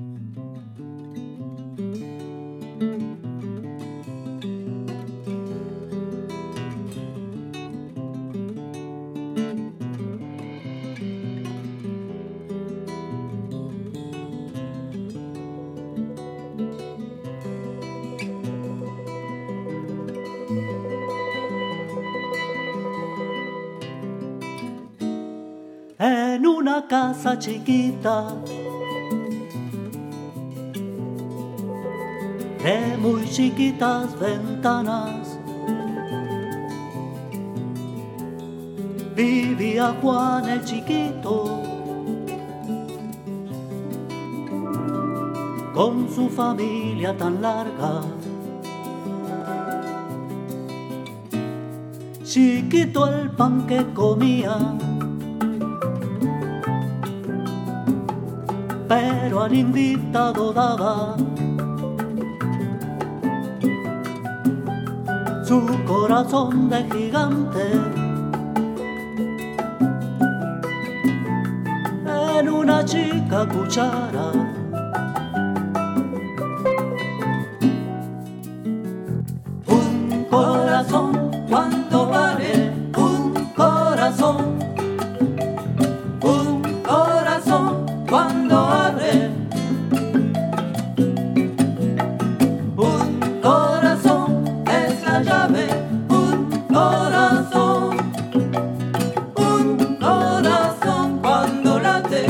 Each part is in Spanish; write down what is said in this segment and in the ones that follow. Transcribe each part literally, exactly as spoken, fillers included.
En una casa chiquita de muy chiquitas ventanas vivía Juan el chiquito con su familia tan larga. Chiquito el pan que comía, pero al invitado daba su corazón de gigante. En una chica cuchara un corazón, ¿cuánto vale un corazón? Un corazón cuando abre, un corazón es la llave, un corazón, un corazón cuando late.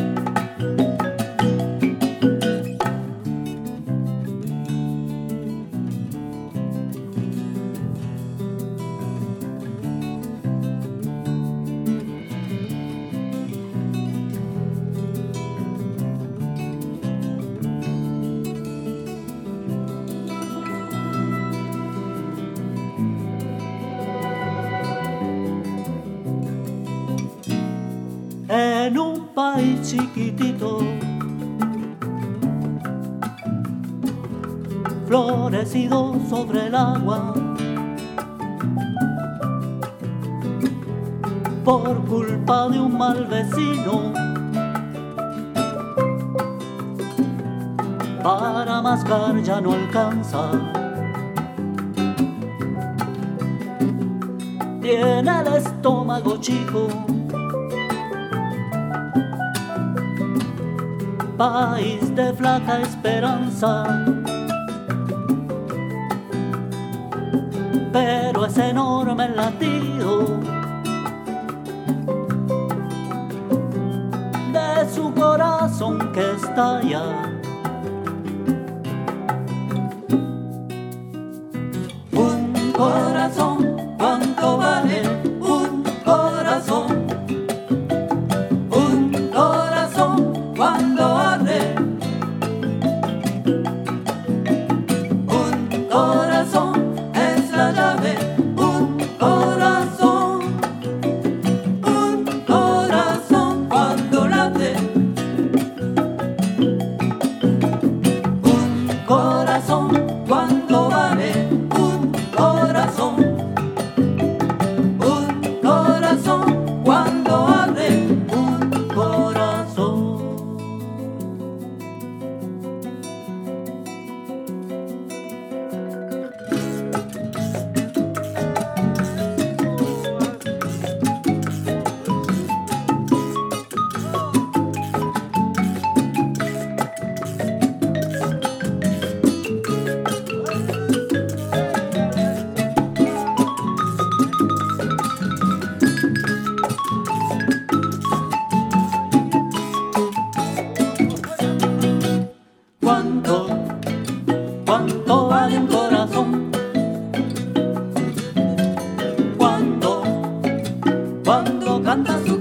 En un país chiquitito, florecido sobre el agua, por culpa de un mal vecino, para mascar ya no alcanza. Tiene el estómago chico, país de flaca esperanza, pero es enorme el latido de su corazón que estalla. Un corazón, ¿cuánto vale un corazón? Un corazón cuando abre, un corazón es la llave, un corazón, un corazón cuando late, un corazón cuando vale, un corazón, un corazón cuando abre, un corazón. ¿Cuánto, cuánto vale un corazón? Cuando, cuando cantas